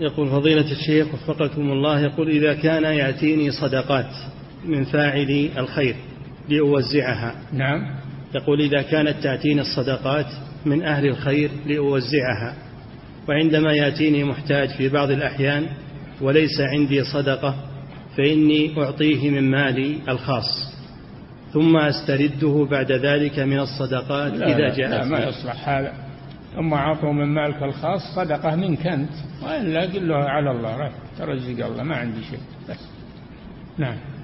يقول فضيلة الشيخ وفقكم الله، يقول إذا كان يأتيني صدقات من فاعلي الخير لأوزعها. نعم. يقول إذا كانت تأتيني الصدقات من أهل الخير لأوزعها، وعندما يأتيني محتاج في بعض الأحيان وليس عندي صدقة فإني أعطيه من مالي الخاص ثم أسترده بعد ذلك من الصدقات إذا جاءت. لا ما يصلح هذا. ثم أعطوا من مالك الخاص صدقة منك أنت، وإلا قل له على الله ترزق الله ما عندي شيء بس. نعم.